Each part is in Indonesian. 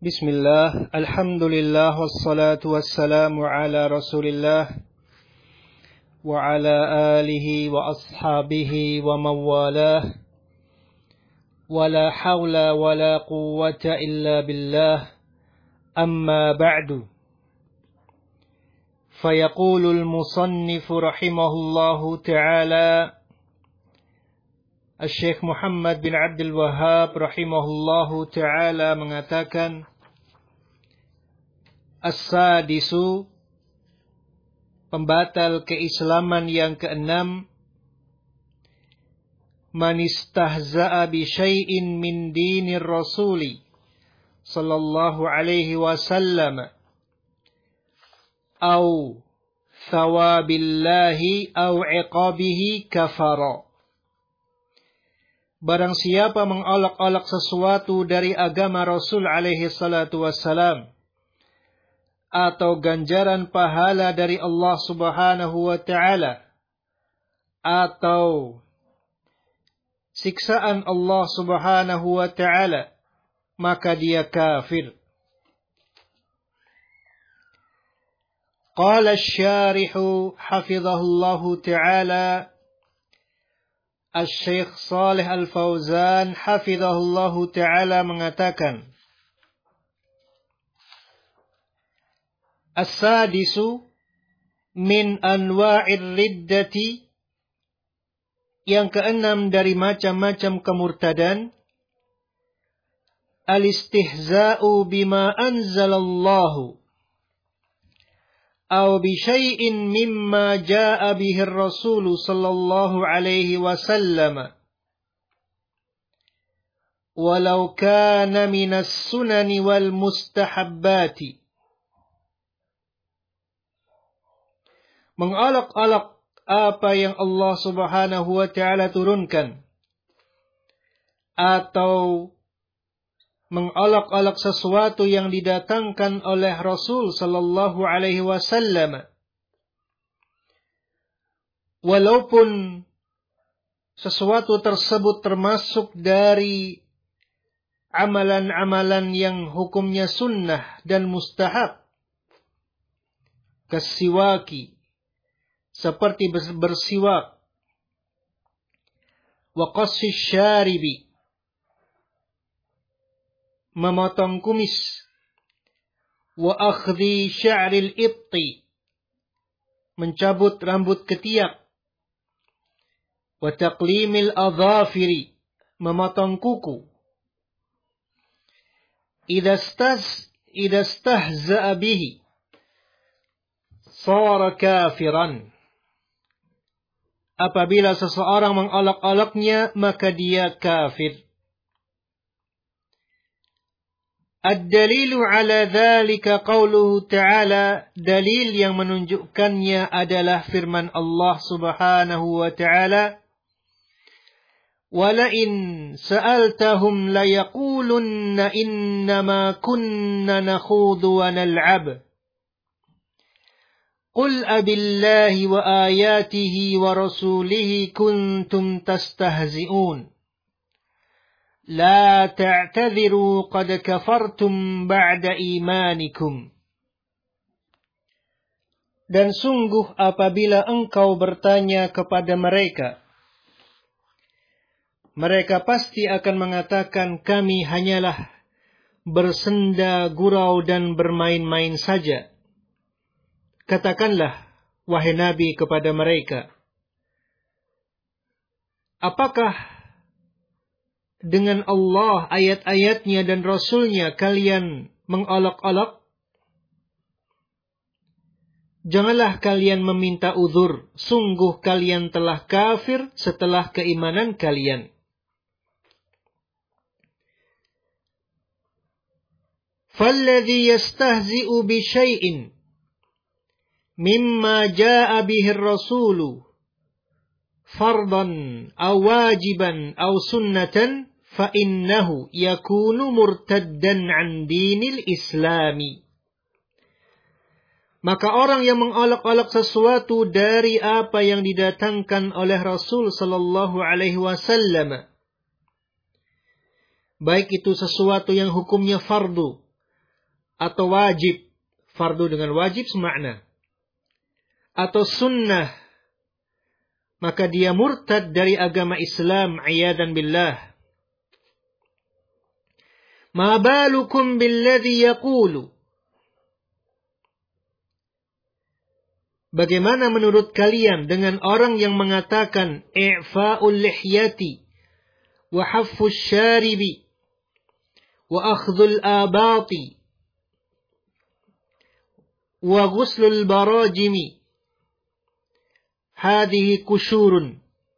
Bismillah, alhamdulillah, wassalatu wassalamu ala rasulillah wa ala alihi wa ashabihi wa mawalah wa la hawla wa la quwwata illa billah amma ba'du. Fayaqulul musannifu rahimahullahu ta'ala Syekh Muhammad bin Abdul Wahhab rahimahullahu ta'ala mengatakan, As-sadisu, pembatal keislaman yang keenam, man istahza'a bi syai'in min dinir rasuli sallallahu alaihi wasallam au thawabillahi au iqabihi kafara. Barang siapa mengolok-olok sesuatu dari agama Rasul alaihi salatu wassalam atau ganjaran pahala dari Allah subhanahu wa ta'ala atau siksaan Allah subhanahu wa ta'ala, maka dia kafir. Qala asy-syarihu hafizahullahu ta'ala, Asy-Syaikh Shalih Al-Fauzan hafizahullahu ta'ala mengatakan, As-sadisu min anwa'ir riddati, yang keenam dari macam-macam kemurtadan, al-istihza'u bima anzalallahu aw bi syai'in mimma jaa'a bihi ar-rasul sallallahu alaihi wasallam walau kana minas sunani wal mustahabbati. Mengolok-olok apa yang Allah subhanahu wa ta'ala turunkan, atau mengolok-olok sesuatu yang didatangkan oleh Rasul sallallahu alaihi wasallam, walaupun sesuatu tersebut termasuk dari amalan-amalan yang hukumnya sunnah dan mustahab, kasiwaki, seperti bersiwak, wa qassi syaribi, memotong kumis, wa akhdhi sya'ril ibti, mencabut rambut ketiak, wa taqlimil adhafiri, memotong kuku. Idza stahza'a bihi shara kafiran. Apabila seseorang mengolok-oloknya, maka dia kafir. Ad-dalilu ala dhalika qawluhu ta'ala, dalil yang menunjukkannya adalah firman Allah subhanahu wa ta'ala, وَلَئِنْ سَأَلْتَهُمْ لَيَقُولُنَّ إِنَّمَا كُنَّا نَخُوضُ وَنَلْعَبُ قُلْ أَبِاللَّهِ وَآيَاتِهِ وَرَسُولِهِ كُنْتُمْ تَسْتَهْزِئُونَ لَا تَعْتَذِرُوا قَدْ كَفَرْتُمْ بَعْدَ إِيمَانِكُمْ. Dan sungguh apabila engkau bertanya kepada mereka, mereka pasti akan mengatakan, kami hanyalah bersenda gurau dan bermain-main saja. Katakanlah, wahai Nabi, kepada mereka, apakah dengan Allah, ayat-ayatnya dan Rasulnya kalian mengolok-olok? Janganlah kalian meminta uzur, sungguh kalian telah kafir setelah keimanan kalian. فَالَّذِي يَسْتَهْزِئُ بِشَيْءٍ مِمَّا جَاءَ بِهِ الرَّسُولُ فَرْضًا أَوْ وَاجِبًا أَوْ سُنَّةً فَإِنَّهُ يَكُونُ مُرْتَدًّا عَنْ دِينِ الْإِسْلَامِ. Maka orang yang mengolok-olok sesuatu dari apa yang didatangkan oleh Rasul sallallahu alaihi wasallam, baik itu sesuatu yang hukumnya fardu atau wajib, fardu dengan wajib semakna, atau sunnah, maka dia murtad dari agama Islam, iyadan billah. Ma balukum billadhi yaqulu. Bagaimana menurut kalian dengan orang yang mengatakan i'fa'ul lihyati wa haffus syaribi wa akhdhul abati wa ghuslul barajimi hadhihi kusyurun.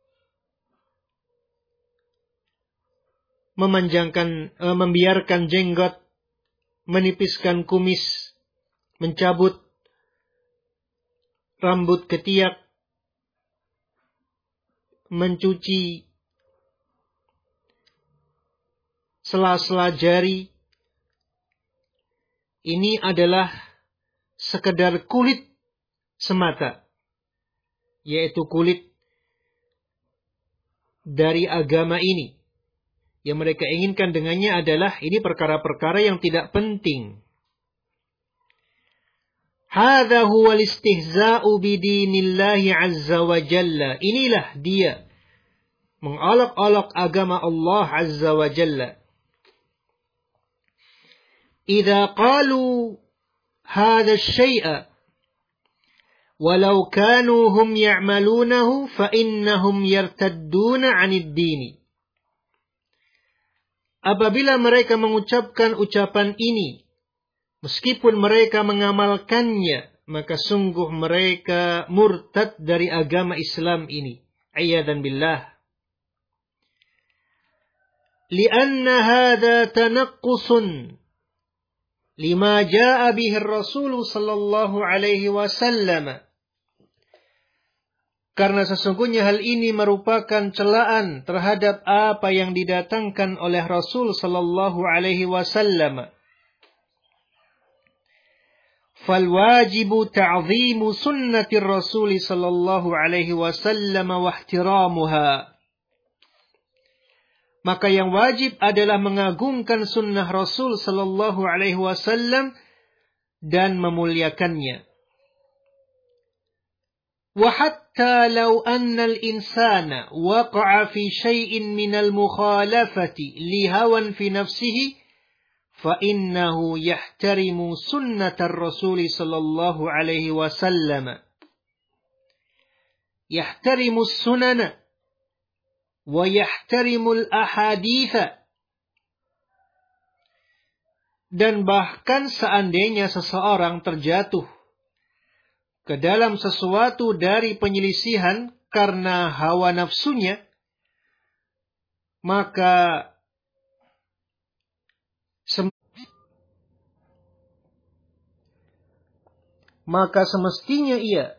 Membiarkan jenggot, menipiskan kumis, mencabut rambut ketiak, mencuci sela-sela jari, ini adalah sekedar kulit semata, yaitu kulit dari agama ini. Yang mereka inginkan dengannya adalah ini perkara-perkara yang tidak penting. Hadza huwal istihza'u bidinillahi azza wa jalla. Inilah dia mengolok-olok agama Allah azza wa jalla. Idza qalu hadza syai'a walau kanu hum ya'malunahu fa innahum yartadduna 'anid dini. Apabila mereka mengucapkan ucapan ini, meskipun mereka mengamalkannya, maka sungguh mereka murtad dari agama Islam ini. Iyadan billah. Lianna hadha tanaqqusun lima jaa bihi Rasul sallallahu alaihi wasallam. Karena sesungguhnya hal ini merupakan celaan terhadap apa yang didatangkan oleh Rasul sallallahu alaihi wasallam. فالواجب تعظيم سنة الرسول صلى الله عليه وسلم واحترامها. Maka yang wajib adalah mengagungkan sunnah Rasul sallallahu alaihi wasallam dan memuliakannya. Wa hatta law anna al-insana waqa'a fi shay'in min al-mukhalafati li hawan fi nafsihi فَإِنَّهُ يَحْتَرِمُ سُنَّةَ الرَّسُولِ صلى الله عليه وسلم يَحْتَرِمُ السُّنَنَ وَيَحْتَرِمُ الْأَحَادِيثَ. Dan bahkan seandainya seseorang terjatuh ke dalam sesuatu dari penyelisihan karena hawa nafsunya, maka semestinya ia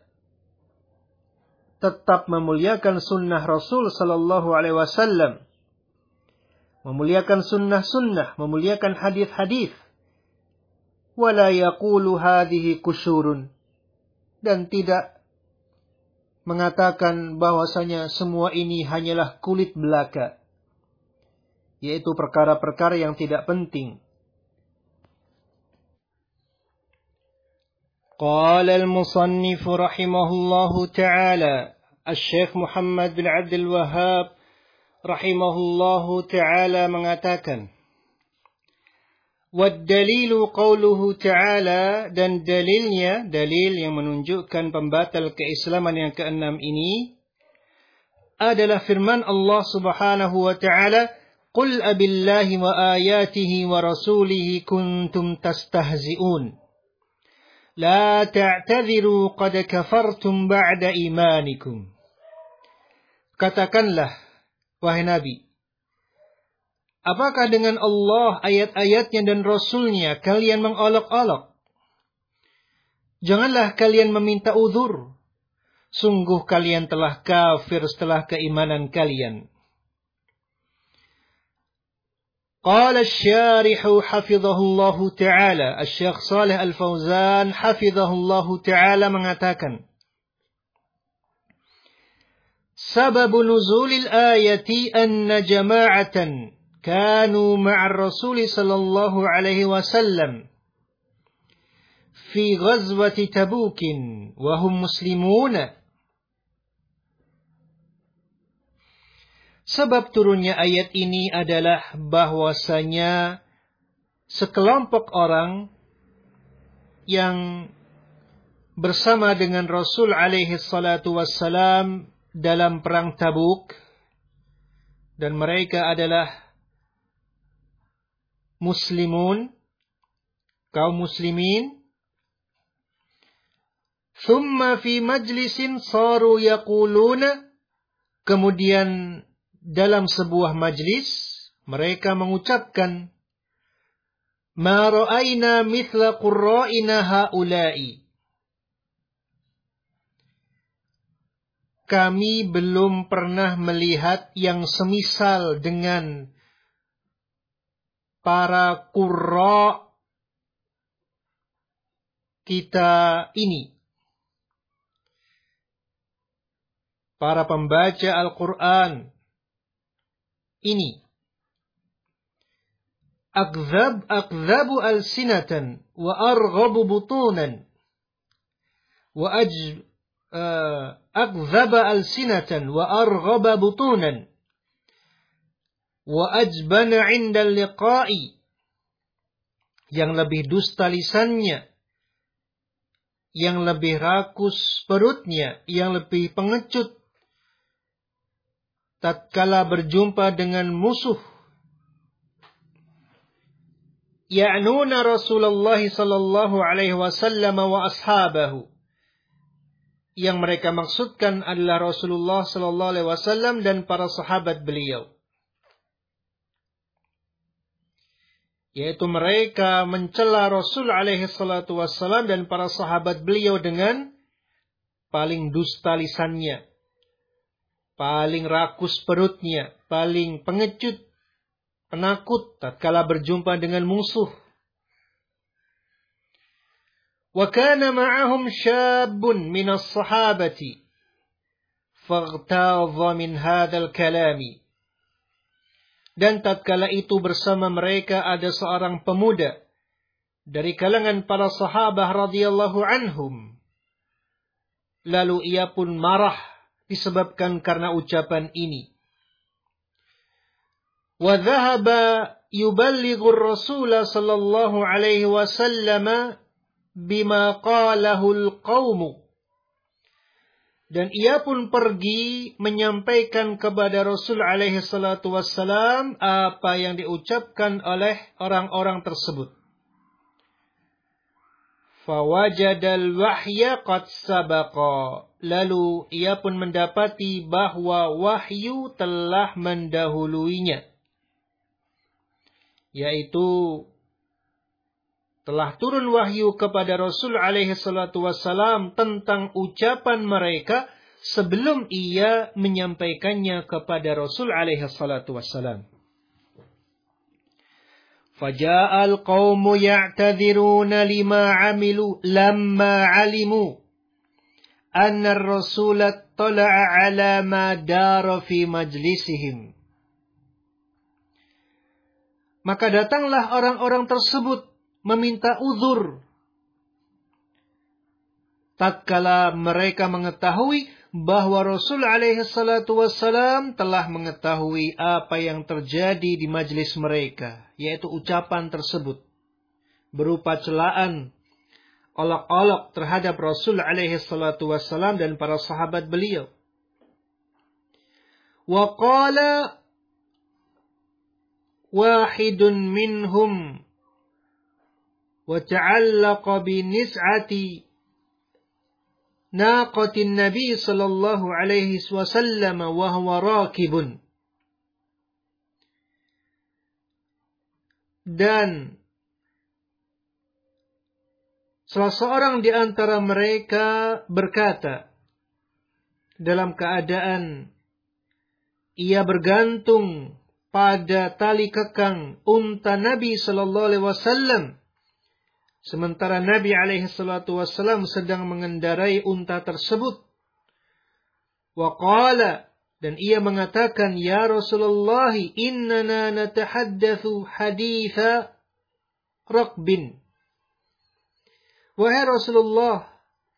tetap memuliakan sunnah Rasul sallallahu alaihi wasallam, memuliakan sunnah-sunnah, memuliakan hadis-hadis. Wala yaqulu hadhihi kusyurun, dan tidak mengatakan bahwasanya semua ini hanyalah kulit belaka, yaitu perkara-perkara yang tidak penting. قال المصنف رحمه الله تعالى الشيخ محمد bin Abdul Wahhab rahimahullahu ta'ala mengatakan, وَالدَّلِيلُ قَوْلُهُ ta'ala, dan dalilnya, dalil yang menunjukkan pembatal keislaman yang keenam ini adalah firman Allah subhanahu wa ta'ala, قُلْ أَبِاللَّهِ وَآيَاتِهِ وَرَسُولِهِ كُنْتُمْ تَسْتَهْزِئُونَ La ta'tadhiru qad kafartum ba'da imanikum. Katakanlah, wahai Nabi, apakah dengan Allah, ayat-ayatnya dan Rasulnya kalian mengolok-olok? Janganlah kalian meminta uzur. Sungguh kalian telah kafir setelah keimanan kalian. قال الشارح حفظه الله تعالى الشيخ صالح الفوزان حفظه الله تعالى mengatakan, سبب نزول الآية أن جماعة كانوا مع الرسول صلى الله عليه وسلم fi ghazwati Tabukin wa hum muslimuna. Sebab turunnya ayat ini adalah bahwasanya sekelompok orang yang bersama dengan Rasul alaihi salatu wassalam dalam perang Tabuk, dan mereka adalah muslimun, kaum muslimin. Thumma fi majlisin saru yaquluna, kemudian dalam sebuah majlis mereka mengucapkan, ma ra'ayna mithla qurra'ina haula'i, kami belum pernah melihat yang semisal dengan para qurra kita ini, para pembaca Al-Quran ini. Akdhabu alsinatan wa arghabu butunan wa akdhaba alsinatan wa arghaba butunan wa ajbana 'inda liqa'i, yang lebih dusta lisannya, yang lebih rakus perutnya, yang lebih pengecut tatkala berjumpa dengan musuh. Ya'nuna Rasulullah sallallahu alaihi wasallam wa ashabahu, yang mereka maksudkan adalah Rasulullah sallallahu alaihi wasallam dan para sahabat beliau. Yaitu mereka mencela Rasul alaihi salatu wassalam dan para sahabat beliau dengan paling dusta lisannya, paling rakus perutnya, paling pengecut, penakut tatkala berjumpa dengan musuh. Wa kana ma'ahum syabun minas sahabati faghtadha min hadzal kalami, dan tatkala itu bersama mereka ada seorang pemuda dari kalangan para sahabat radhiyallahu anhum, lalu ia pun marah disebabkan karena ucapan ini. Wa dhahaba yuballighu ar-rasul sallallahu alaihi wasallam bima qalahu al-qaum, dan ia pun pergi menyampaikan kepada Rasul alaihi salatu wassalam apa yang diucapkan oleh orang-orang tersebut. Fawajadal wahya qad sabaqa, lalu ia pun mendapati bahwa wahyu telah mendahuluinya, yaitu telah turun wahyu kepada Rasul alaihi salatu wassalam tentang ucapan mereka sebelum ia menyampaikannya kepada Rasul alaihi salatu wassalam. Faja'al qawmu ya'tadhiruna lamma 'alimu anna ar-rasul tala'a 'ala ma dara fi majlisihim. Maka datanglah orang-orang tersebut meminta uzur tatkala mereka mengetahui bahwa Rasul alaihi salatu wassalam telah mengetahui apa yang terjadi di majlis mereka, yaitu ucapan tersebut berupa celaan, olok-olok terhadap Rasul alaihi salatu wassalam dan para sahabat beliau. Wa qala wahidun minhum wa ta'allaqa bi nis'ati naqatin Nabi sallallahu alaihi wasallam wa huwa rakibun. Dan salah seorang di antara mereka berkata dalam keadaan ia bergantung pada tali kekang unta Nabi sallallahu alaihi wasallam, sementara Nabi alaihi salatu wassalam sedang mengendarai unta tersebut. Wa qala, dan ia mengatakan, ya Rasulullah, innana natahaddatsu haditha rakbin Wahai Rasulullah,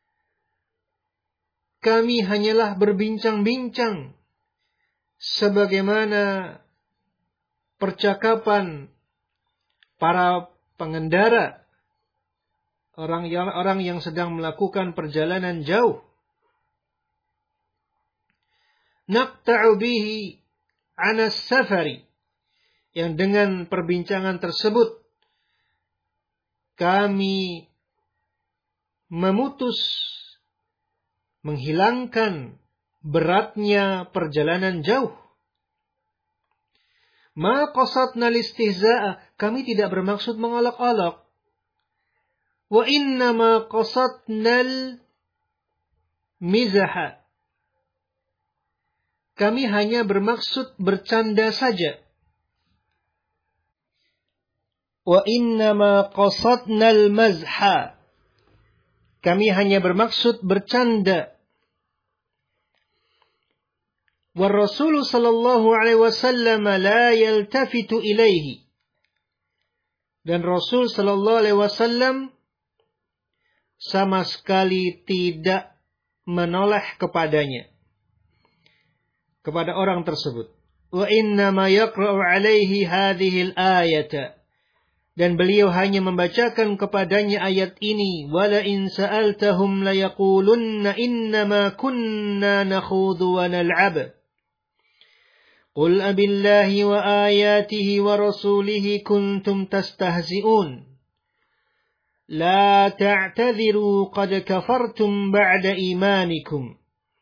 kami hanyalah berbincang-bincang sebagaimana percakapan para pengendara, orang yang sedang melakukan perjalanan jauh. Naqta'u bihi 'anas safari, yang dengan perbincangan tersebut kami menghilangkan beratnya perjalanan jauh. Ma qasadna listihza'a, kami tidak bermaksud mengolok-olok. Wa innama qasadnal mizaha, kami hanya bermaksud bercanda saja. Wa innama qasadnal mazha, kami hanya bermaksud bercanda. Wa Rasul sallallahu alaihi wasallam la yaltafitu ilaihi, dan Rasul sallallahu alaihi wasallam sama sekali tidak menoleh kepadanya, kepada orang tersebut. Wa innama yaqra'u alaihi hadhil ayata, dan beliau hanya membacakan kepadanya ayat ini. Wala in sa'altahum la yaqulunna innama kunna nakhudhu wa nal'ab. Qul abillahi wa ayatihi wa rasulihi kuntum tastahzi'un. La ta'tadhiru qad kafartum ba'da imanikum.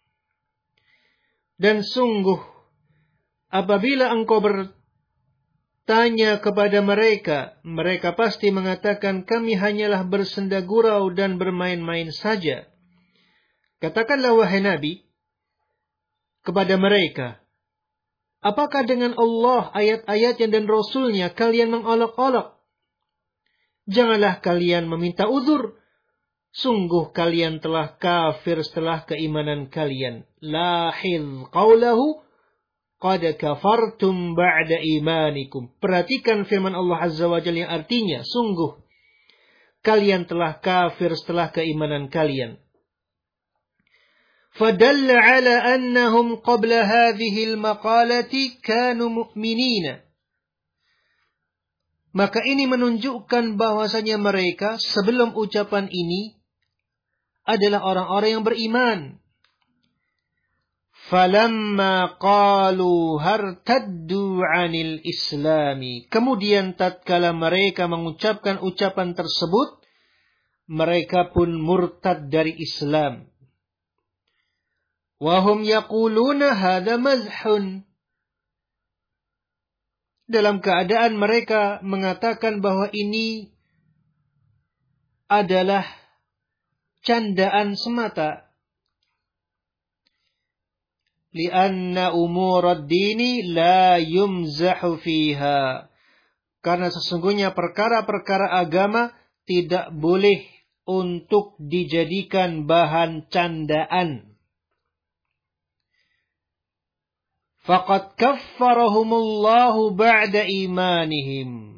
Dan sungguh, apabila engkau bertanya kepada mereka, mereka pasti mengatakan kami hanyalah bersenda gurau dan bermain-main saja. Katakanlah wahai Nabi kepada mereka, apakah dengan Allah, ayat-ayatnya dan Rasulnya kalian mengolok-olok? Janganlah kalian meminta uzur. Sungguh kalian telah kafir setelah keimanan kalian. Lahil qawlahu qad kafartum ba'da imanikum. Perhatikan firman Allah Azza wa Jalla yang artinya, sungguh kalian telah kafir setelah keimanan kalian. Fadalla ala annahum qabla hadhihi al-maqalati kanu mu'minina. Maka ini menunjukkan bahwasanya mereka sebelum ucapan ini adalah orang-orang yang beriman. Falamma qalu hartaddu 'anil islami. Kemudian tatkala mereka mengucapkan ucapan tersebut, mereka pun murtad dari Islam. Wa hum yaquluna hadza mazhun. Dalam keadaan mereka mengatakan bahwa ini adalah candaan semata. Lianna umurad dini la yumzahu fiha. Karena sesungguhnya perkara-perkara agama tidak boleh untuk dijadikan bahan candaan. Faqad kaffarahumullahu ba'da imanihim.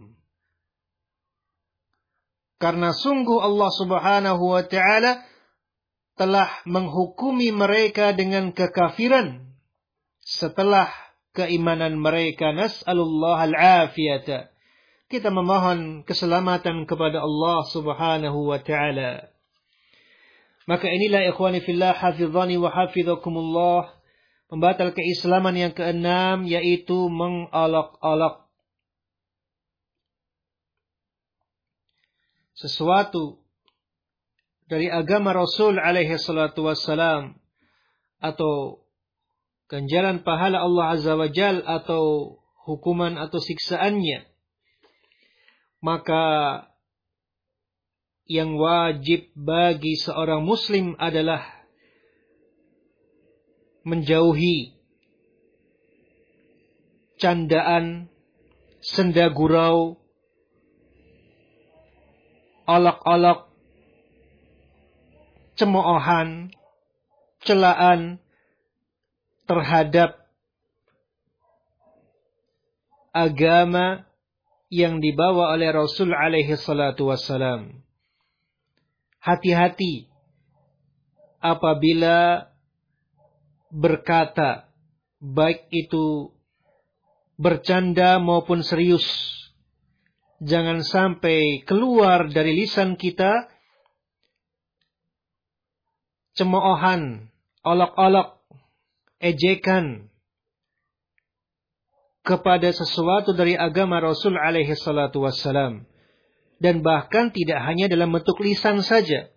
Karena sungguh Allah Subhanahu wa ta'ala telah menghukumi mereka dengan kekafiran setelah keimanan mereka. Nas'alullah al-afiyata. Kita memohon keselamatan kepada Allah Subhanahu wa ta'ala. Maka inilah ikhwani fillah hafizani wa hafizakumullah, pembatal keislaman yang keenam, yaitu mengolok-olok sesuatu dari agama Rasul alaihi salatu wassalam, atau ganjaran pahala Allah Azza wa Jal, atau hukuman atau siksaannya. Maka yang wajib bagi seorang muslim adalah menjauhi candaan, senda gurau, olok-olok, cemoohan, celaan terhadap agama yang dibawa oleh Rasul alaihi salatu wassalam. hati-hati apabila berkata, baik itu bercanda maupun serius. Jangan sampai keluar dari lisan kita cemoohan, olok-olok, ejekan kepada sesuatu dari agama Rasul alaihi salatu wassalam. Dan bahkan tidak hanya dalam bentuk lisan saja.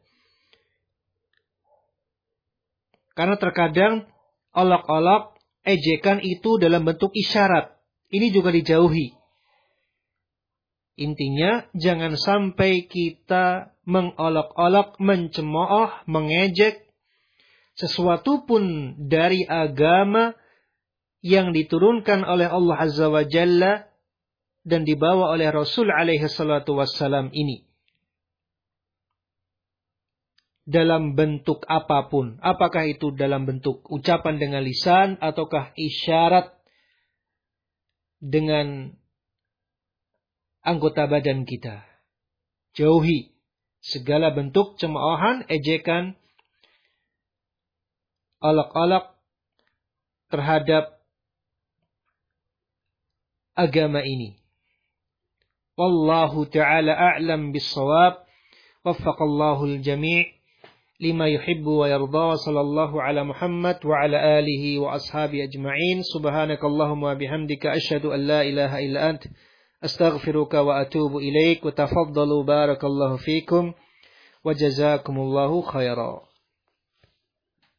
Karena terkadang olok-olok, ejekan itu dalam bentuk isyarat. Ini juga dijauhi. Intinya, jangan sampai kita mengolok-olok, mencemooh, mengejek sesuatu pun dari agama yang diturunkan oleh Allah Azza wa Jalla dan dibawa oleh Rasul alaihi salatu wassalam ini. Dalam bentuk apapun. Apakah itu dalam bentuk ucapan dengan lisan ataukah isyarat dengan anggota badan kita. Jauhi segala bentuk cemoohan, ejekan, olok-olok terhadap agama ini. Wallahu ta'ala a'lam bis-shawab. Waffaqallahu al-jami' lima yuhibbu wa yarda. Sallallahu ala Muhammad wa ala alihi wa ashabi ajma'in. Subhanakallahumma wa bihamdika asyhadu an la ilaha illa ant astaghfiruka wa atubu ilaik. Wa tafaddalu barakallahu fikum wa jazakumullahu khairan.